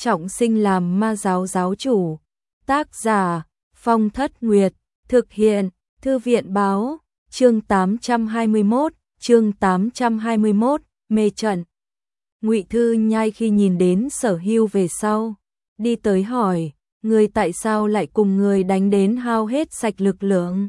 trọng sinh làm ma giáo giáo chủ. Tác giả Phong Thất Nguyệt, thực hiện Thư viện báo, chương 821, mê trận. Ngụy Thư Nhai khi nhìn đến Sở Hưu về sau, đi tới hỏi, người tại sao lại cùng người đánh đến hao hết sạch lực lượng?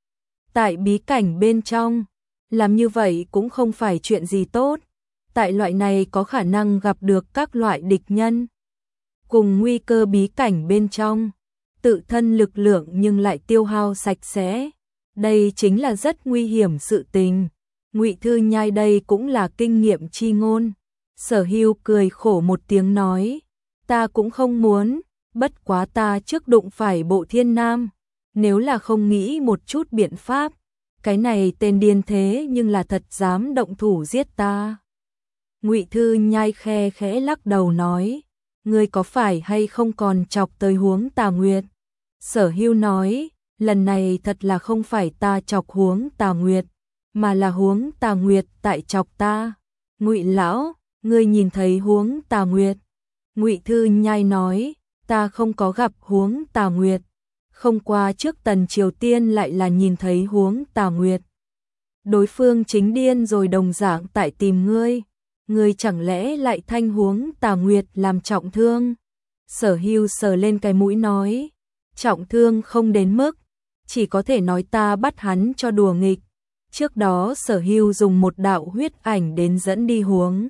Tại bí cảnh bên trong, làm như vậy cũng không phải chuyện gì tốt, tại loại này có khả năng gặp được các loại địch nhân. Cùng nguy cơ bí cảnh bên trong, tự thân lực lượng nhưng lại tiêu hao sạch sẽ. Đây chính là rất nguy hiểm sự tình. Ngụy Thư Nhai đây cũng là kinh nghiệm chi ngôn. Sở Hưu cười khổ một tiếng nói, ta cũng không muốn, bất quá ta trước đụng phải Bộ Thiên Nam, nếu là không nghĩ một chút biện pháp, cái này tên điên thế nhưng là thật dám động thủ giết ta. Ngụy Thư Nhai khe khẽ lắc đầu nói, ngươi có phải hay không còn chọc tới Huống Tà Nguyệt? Sở Hưu nói, lần này thật là không phải ta chọc Huống Tà Nguyệt, mà là Huống Tà Nguyệt tại chọc ta. Ngụy lão, ngươi nhìn thấy Huống Tà Nguyệt? Ngụy Thư Nhai nói, ta không có gặp Huống Tà Nguyệt, không qua trước Tần Triều Tiên lại là nhìn thấy Huống Tà Nguyệt. Đối phương chính điên rồi đồng dạng tại tìm ngươi, ngươi chẳng lẽ lại thanh Huống Tà Nguyệt làm trọng thương? Sở Hưu sờ lên cái mũi nói, trọng thương không đến mức, chỉ có thể nói ta bắt hắn cho đùa nghịch. Trước đó Sở Hưu dùng một đạo huyết ảnh đến dẫn đi Huống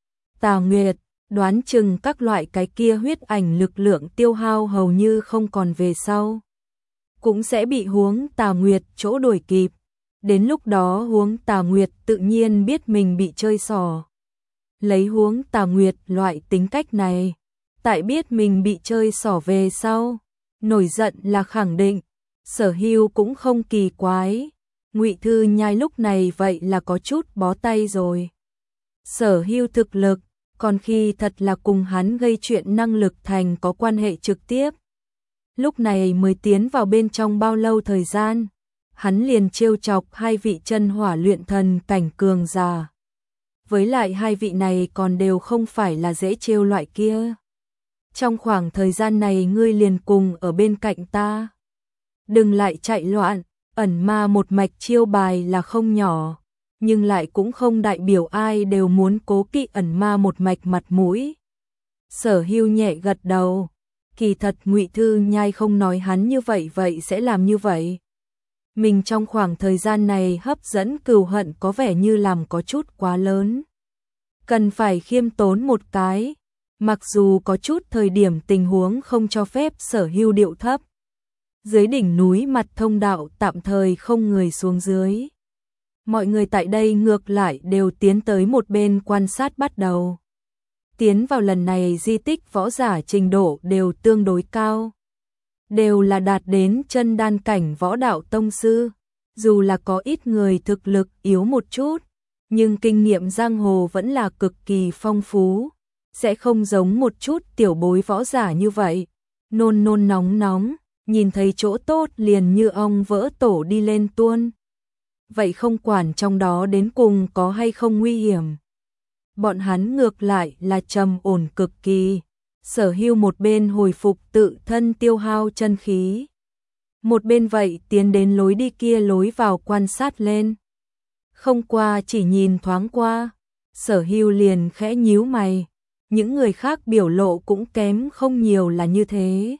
Tà Nguyệt, đoán chừng các loại cái kia huyết ảnh lực lượng tiêu hao hầu như không còn về sau, cũng sẽ bị Huống Tà Nguyệt chỗ đuổi kịp. Đến lúc đó Huống Tà Nguyệt tự nhiên biết mình bị chơi xỏ. Lấy Huống Tà Nguyệt loại tính cách này, tại biết mình bị chơi xỏ về sau, nổi giận là khẳng định. Sở Hưu cũng không kỳ quái. Ngụy Thư Nhai lúc này vậy là có chút bó tay rồi. Sở Hưu thực lực, còn khi thật là cùng hắn gây chuyện năng lực thành có quan hệ trực tiếp. Lúc này mới tiến vào bên trong bao lâu thời gian, hắn liền trêu chọc hai vị chân hỏa luyện thần cảnh cường giả. Với lại hai vị này còn đều không phải là dễ trêu loại kia. Trong khoảng thời gian này ngươi liền cùng ở bên cạnh ta. Đừng lại chạy loạn, ẩn ma một mạch chiêu bài là không nhỏ, nhưng lại cũng không đại biểu ai đều muốn cố kỵ ẩn ma một mạch mặt mũi. Sở Hưu nhẹ gật đầu, kỳ thật Ngụy Thư Nhai không nói hắn như vậy vậy sẽ làm như vậy. Mình trong khoảng thời gian này hấp dẫn cừu hận có vẻ như làm có chút quá lớn. Cần phải khiêm tốn một cái, mặc dù có chút thời điểm tình huống không cho phép Sở Hưu điệu thấp. Dưới đỉnh núi mặt thông đạo tạm thời không người xuống dưới. Mọi người tại đây ngược lại đều tiến tới một bên quan sát bắt đầu. Tiến vào lần này di tích võ giả trình độ đều tương đối cao. Đều là đạt đến chân đan cảnh võ đạo tông sư. Dù là có ít người thực lực yếu một chút, nhưng kinh nghiệm giang hồ vẫn là cực kỳ phong phú. Sẽ không giống một chút tiểu bối võ giả như vậy. Nôn nôn nóng nóng, nhìn thấy chỗ tốt liền như ong vỡ tổ đi lên tuôn. Vậy không quản trong đó đến cùng có hay không nguy hiểm. Bọn hắn ngược lại là trầm ổn cực kỳ. Sở Hưu một bên hồi phục tự thân tiêu hao chân khí, một bên vậy tiến đến lối đi kia lối vào quan sát lên. Không qua chỉ nhìn thoáng qua, Sở Hưu liền khẽ nhíu mày. Những người khác biểu lộ cũng kém không nhiều là như thế.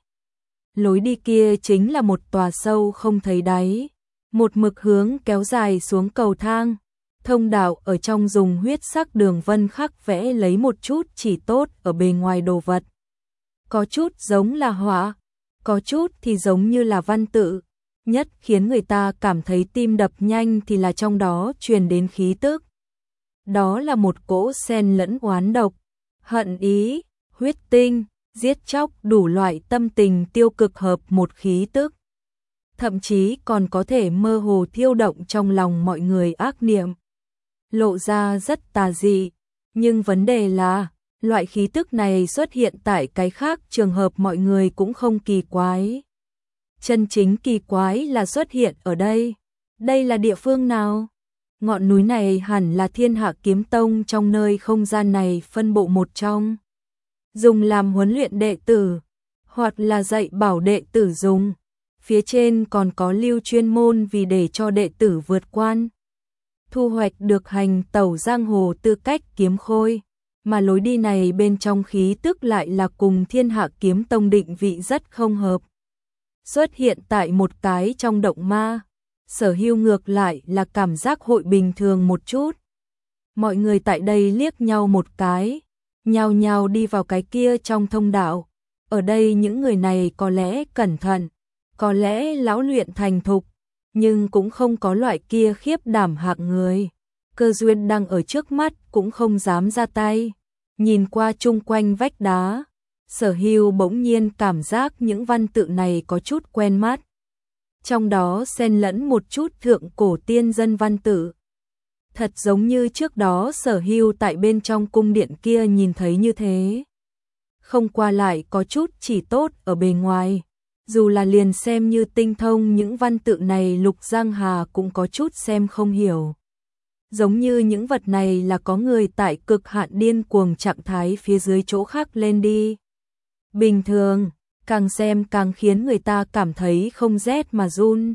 Lối đi kia chính là một tòa sâu không thấy đáy, một mực hướng kéo dài xuống cầu thang. Thông đạo ở trong dùng huyết sắc đường vân khắc vẽ lấy một chút chỉ tốt ở bề ngoài đồ vật. Có chút giống là họa, có chút thì giống như là văn tự. Nhất khiến người ta cảm thấy tim đập nhanh thì là trong đó truyền đến khí tức. Đó là một cỗ xen lẫn oán độc, hận ý, huyết tinh, giết chóc đủ loại tâm tình tiêu cực hợp một khí tức. Thậm chí còn có thể mơ hồ thiêu động trong lòng mọi người ác niệm. Lộ ra rất tà dị, nhưng vấn đề là, loại khí tức này xuất hiện tại cái khác trường hợp mọi người cũng không kỳ quái. Chân chính kỳ quái là xuất hiện ở đây. Đây là địa phương nào? Ngọn núi này hẳn là Thiên Hạ Kiếm Tông trong nơi không gian này phân bộ một trong. dùng làm huấn luyện đệ tử, hoặc là dạy bảo đệ tử dùng. Phía trên còn có lưu chuyên môn vì để cho đệ tử vượt quan. Thu hoạch được hành tẩu giang hồ tư cách kiếm khôi, mà lối đi này bên trong khí tức lại là cùng Thiên Hạ Kiếm Tông định vị rất không hợp. Xuất hiện tại một cái trong động ma, Sở Hưu ngược lại là cảm giác hội bình thường một chút. Mọi người tại đây liếc nhau một cái, nhao nhao đi vào cái kia trong thông đạo. Ở đây những người này có lẽ cẩn thận, có lẽ lão luyện thành thục, nhưng cũng không có loại kia khiếp đảm hạng người. Cơ duyên đang ở trước mắt cũng không dám ra tay. Nhìn qua chung quanh vách đá, Sở Hưu bỗng nhiên cảm giác những văn tự này có chút quen mắt. Trong đó xen lẫn một chút thượng cổ tiên dân văn tự. Thật giống như trước đó Sở Hưu tại bên trong cung điện kia nhìn thấy như thế. Không qua lại có chút chỉ tốt ở bề ngoài. Dù là liền xem như tinh thông những văn tự này Lục Giang Hà cũng có chút xem không hiểu. Giống như những vật này là có người tại cực hạn điên cuồng trạng thái phía dưới chỗ khác lên đi. Bình thường, càng xem càng khiến người ta cảm thấy không rét mà run.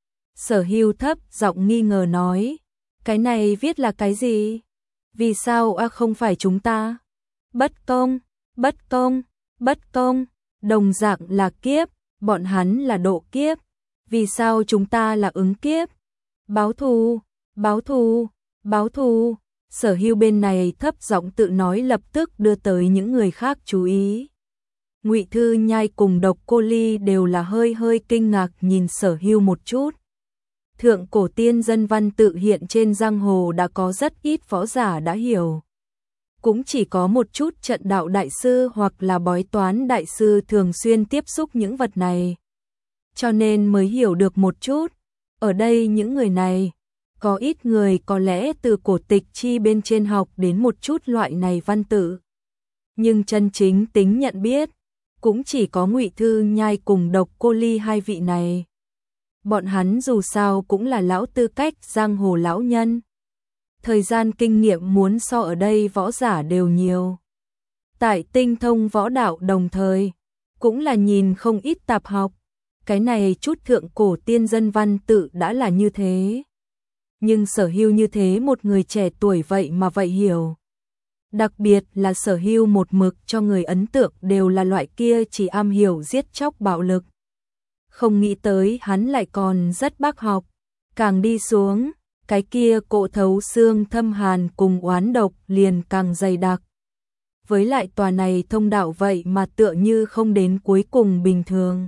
Sở Hưu thấp giọng nghi ngờ nói, cái này viết là cái gì? Vì sao không phải chúng ta? Bất công, bất công, bất công, đồng dạng là kiếp, bọn hắn là độ kiếp. Vì sao chúng ta là ứng kiếp? Báo thù, báo thù, báo thù. Sở Hưu bên này thấp giọng tự nói lập tức đưa tới những người khác chú ý. Ngụy Thư Nhai cùng Độc Cô Ly đều là hơi hơi kinh ngạc nhìn Sở Hưu một chút. Thượng cổ tiên dân văn tự hiện trên giang hồ đã có rất ít võ giả đã hiểu. Cũng chỉ có một chút trận đạo đại sư hoặc là bói toán đại sư thường xuyên tiếp xúc những vật này. Cho nên mới hiểu được một chút. Ở đây những người này, có ít người có lẽ từ cổ tịch chi bên trên học đến một chút loại này văn tự. Nhưng chân chính tính nhận biết, cũng chỉ có Ngụy Thư Nhai cùng Độc Cô Ly hai vị này. Bọn hắn dù sao cũng là lão tư cách giang hồ lão nhân. Thời gian kinh nghiệm muốn so ở đây võ giả đều nhiều. Tại tinh thông võ đạo đồng thời, cũng là nhìn không ít tạp học. Cái này chút thượng cổ tiên dân văn tự đã là như thế. Nhưng Sở Hưu như thế một người trẻ tuổi vậy mà vậy hiểu. Đặc biệt là Sở Hưu một mực cho người ấn tượng đều là loại kia chỉ am hiểu giết chóc bạo lực. Không nghĩ tới hắn lại còn rất bác học. Càng đi xuống, cái kia cộ thấu xương thâm hàn cùng oán độc liền càng dày đặc. Với lại tòa này thông đạo vậy mà tựa như không đến cuối cùng bình thường.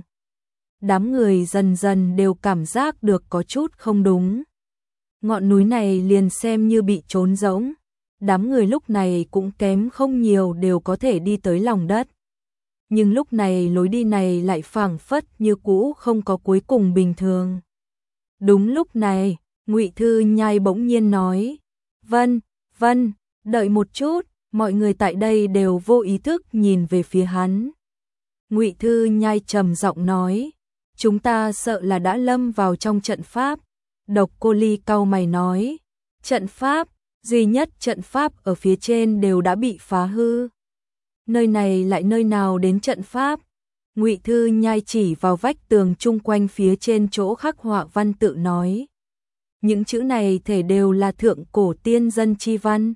Đám người dần dần đều cảm giác được có chút không đúng. Ngọn núi này liền xem như bị trốn rỗng. Đám người lúc này cũng kém không nhiều đều có thể đi tới lòng đất. Nhưng lúc này lối đi này lại phảng phất như cũ không có cuối cùng bình thường. Đúng lúc này, Ngụy Thư Nhai bỗng nhiên nói, Vân, Vân, đợi một chút, mọi người tại đây đều vô ý thức nhìn về phía hắn. Ngụy Thư Nhai trầm giọng nói, chúng ta sợ là đã lâm vào trong trận pháp. Độc Cô Ly cau mày nói, trận pháp, duy nhất trận pháp ở phía trên đều đã bị phá hư. Nơi này lại nơi nào đến trận pháp? Ngụy Thư Nhai chỉ vào vách tường chung quanh phía trên chỗ khắc họa văn tự nói. Những chữ này thể đều là thượng cổ tiên dân chi văn.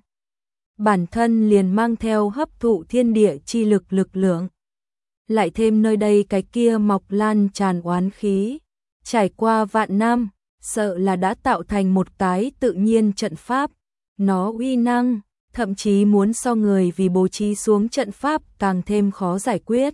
Bản thân liền mang theo hấp thụ thiên địa chi lực lực lượng. Lại thêm nơi đây cái kia mọc lan tràn oán khí. Trải qua vạn năm, sợ là đã tạo thành một cái tự nhiên trận pháp. Nó uy năng, thậm chí muốn so người vì bố trí xuống trận pháp càng thêm khó giải quyết.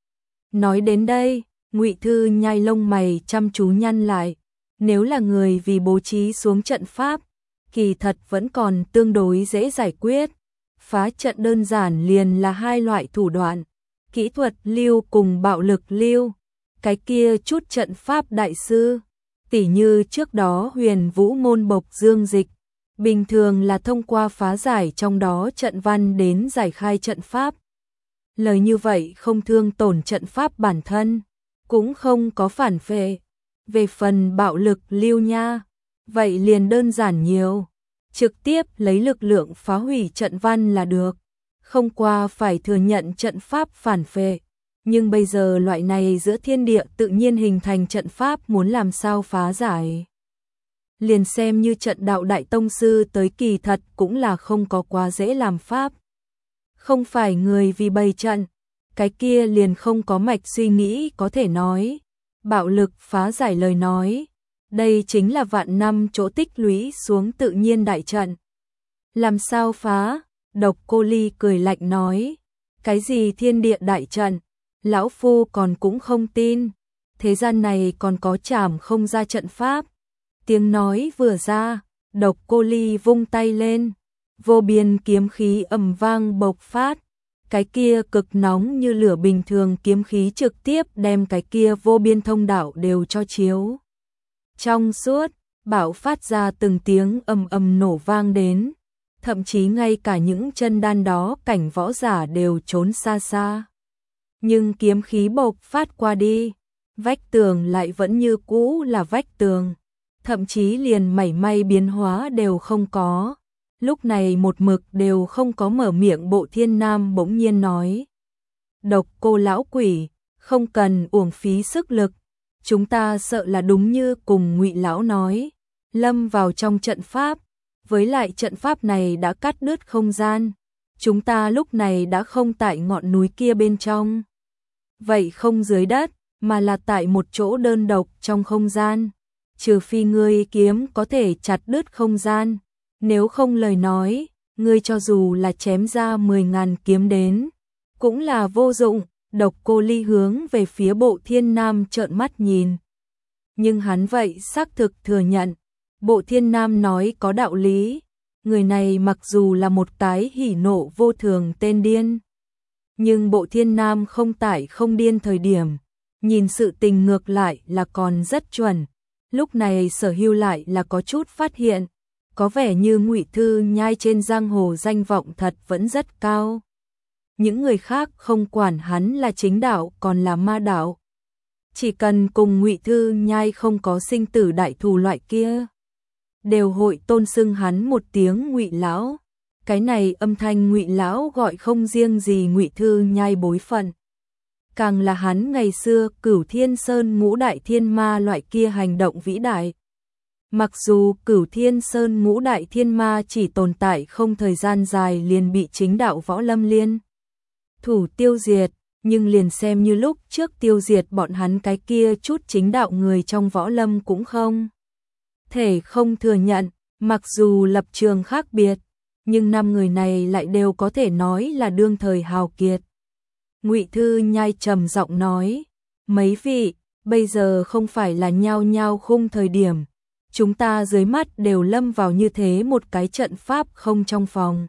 Nói đến đây, Ngụy Thư Nhai lông mày chăm chú nhăn lại. Nếu là người vì bố trí xuống trận pháp, kỳ thật vẫn còn tương đối dễ giải quyết. Phá trận đơn giản liền là hai loại thủ đoạn, kỹ thuật lưu cùng bạo lực lưu. Cái kia chút trận pháp đại sư, tỉ như trước đó Huyền Vũ môn Bộc Dương Dịch, bình thường là thông qua phá giải trong đó trận văn đến giải khai trận pháp. Lời như vậy không thương tổn trận pháp bản thân, cũng không có phản phệ. Về phần bạo lực lưu nha, vậy liền đơn giản nhiều. Trực tiếp lấy lực lượng phá hủy trận văn là được. không qua phải thừa nhận trận pháp phản phệ. Nhưng bây giờ loại này giữa thiên địa tự nhiên hình thành trận pháp muốn làm sao phá giải. Liền xem như trận đạo đại tông sư tới kỳ thật cũng là không có quá dễ làm pháp. Không phải người vì bày trận, cái kia liền không có mạch suy nghĩ có thể nói. Bạo lực phá giải lời nói, đây chính là vạn năm chỗ tích lũy xuống tự nhiên đại trận. Làm sao phá? Độc Cô Ly cười lạnh nói, cái gì thiên địa đại trận, lão phu còn cũng không tin, thế gian này còn có trảm không ra trận pháp. Tiếng nói vừa ra, Độc Cô Ly vung tay lên, vô biên kiếm khí ầm vang bộc phát, cái kia cực nóng như lửa bình thường kiếm khí trực tiếp đem cái kia vô biên thông đạo đều cho chiếu. Trong suốt, bạo phát ra từng tiếng ầm ầm nổ vang đến, thậm chí ngay cả những chân đan đó cảnh võ giả đều trốn xa xa. Nhưng kiếm khí bộc phát qua đi, vách tường lại vẫn như cũ là vách tường, thậm chí liền mảy may biến hóa đều không có. Lúc này một mực đều không có mở miệng Bộ Thiên Nam bỗng nhiên nói. Độc Cô lão quỷ, không cần uổng phí sức lực, chúng ta sợ là đúng như cùng Ngụy lão nói, lâm vào trong trận pháp, với lại trận pháp này đã cắt đứt không gian, chúng ta lúc này đã không tại ngọn núi kia bên trong. Vậy không dưới đất, mà là tại một chỗ đơn độc trong không gian, trừ phi ngươi kiếm có thể chặt đứt không gian. Nếu không lời nói, ngươi cho dù là chém ra 10.000 kiếm đến, cũng là vô dụng. Độc Cô Ly hướng về phía Bộ Thiên Nam trợn mắt nhìn. Nhưng hắn vậy xác thực thừa nhận, Bộ Thiên Nam nói có đạo lý, người này mặc dù là một cái hỉ nộ vô thường tên điên. Nhưng Bộ Thiên Nam không tải không điên thời điểm, nhìn sự tình ngược lại là còn rất chuẩn. Lúc này Sở Hưu lại là có chút phát hiện, có vẻ như Ngụy Thư Nhai trên giang hồ danh vọng thật vẫn rất cao. Những người khác không quản hắn là chính đạo còn là ma đạo, chỉ cần cùng Ngụy Thư Nhai không có sinh tử đại thù loại kia, đều hội tôn xưng hắn một tiếng Ngụy lão. Cái này âm thanh Ngụy lão gọi không riêng gì Ngụy Thư Nhai bối phận, càng là hắn ngày xưa Cửu Thiên Sơn ngũ đại thiên ma loại kia hành động vĩ đại. Mặc dù Cửu Thiên Sơn ngũ đại thiên ma chỉ tồn tại không thời gian dài liền bị chính đạo võ lâm liên thủ tiêu diệt, nhưng liền xem như lúc trước tiêu diệt bọn hắn cái kia chút chính đạo người trong võ lâm cũng không thể không thừa nhận, mặc dù lập trường khác biệt, nhưng 5 người này lại đều có thể nói là đương thời hào kiệt. Ngụy Thư Nhai trầm giọng nói, mấy vị, bây giờ không phải là nhao nhao khung thời điểm, chúng ta dưới mắt đều lâm vào như thế một cái trận pháp không trong phòng.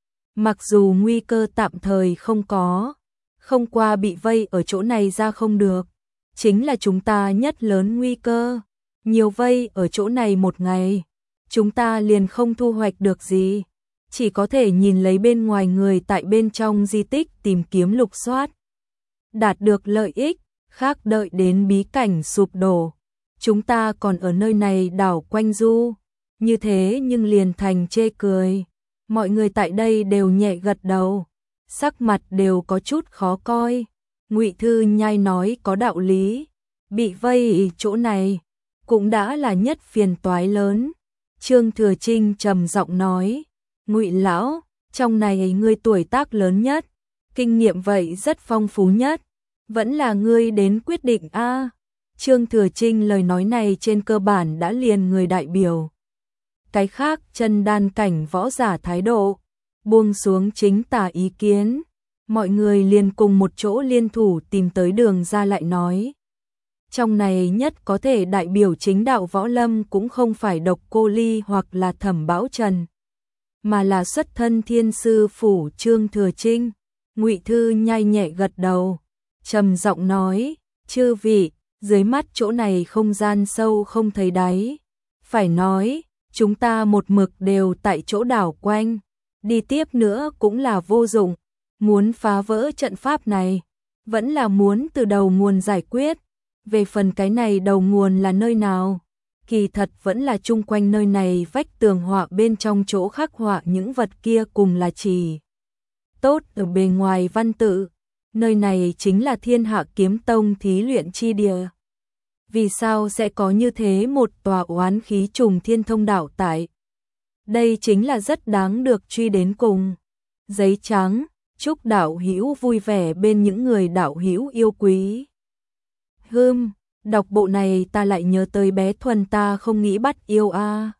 Mặc dù nguy cơ tạm thời không có, không qua bị vây ở chỗ này ra không được, chính là chúng ta nhất lớn nguy cơ, nhiều vây ở chỗ này một ngày, chúng ta liền không thu hoạch được gì, chỉ có thể nhìn lấy bên ngoài người tại bên trong di tích tìm kiếm lục soát, đạt được lợi ích, khác đợi đến bí cảnh sụp đổ. Chúng ta còn ở nơi này đảo quanh du, như thế nhưng liền thành chê cười. Mọi người tại đây đều nhẹ gật đầu, sắc mặt đều có chút khó coi. Ngụy Thư Nhai nói có đạo lý, bị vây chỗ này cũng đã là nhất phiền toái lớn. Trương Thừa Trinh trầm giọng nói, Ngụy lão, trong này ngươi tuổi tác lớn nhất, kinh nghiệm vậy rất phong phú nhất, vẫn là ngươi đến quyết định a. Trương Thừa Trinh lời nói này trên cơ bản đã liền người đại biểu. Cái khác chân đan cảnh võ giả thái độ, buông xuống chính tả ý kiến, mọi người liền cùng một chỗ liên thủ tìm tới đường ra lại nói. Trong này nhất có thể đại biểu chính đạo võ lâm cũng không phải Độc Cô Ly hoặc là Thẩm Bão Trần, mà là xuất thân Thiên Sư Phủ Trương Thừa Trinh. Ngụy Thư Nhai nhẹ gật đầu, trầm giọng nói, chư vị, dưới mắt chỗ này không gian sâu không thấy đáy, phải nói, chúng ta một mực đều tại chỗ đảo quanh, đi tiếp nữa cũng là vô dụng, muốn phá vỡ trận pháp này, vẫn là muốn từ đầu nguồn giải quyết, về phần cái này đầu nguồn là nơi nào, kỳ thật vẫn là chung quanh nơi này vách tường họa bên trong chỗ khắc họa những vật kia cùng là chỉ tốt ở bề ngoài văn tự, nơi này chính là Thiên Hạ Kiếm Tông thí luyện chi địa. Vì sao sẽ có như thế một tòa oán khí trùng thiên thông đạo tại? Đây chính là rất đáng được truy đến cùng. Giấy trắng, chúc đạo hữu vui vẻ bên những người đạo hữu yêu quý. Đọc bộ này ta lại nhớ tới bé Thuần ta không nghĩ bắt yêu a.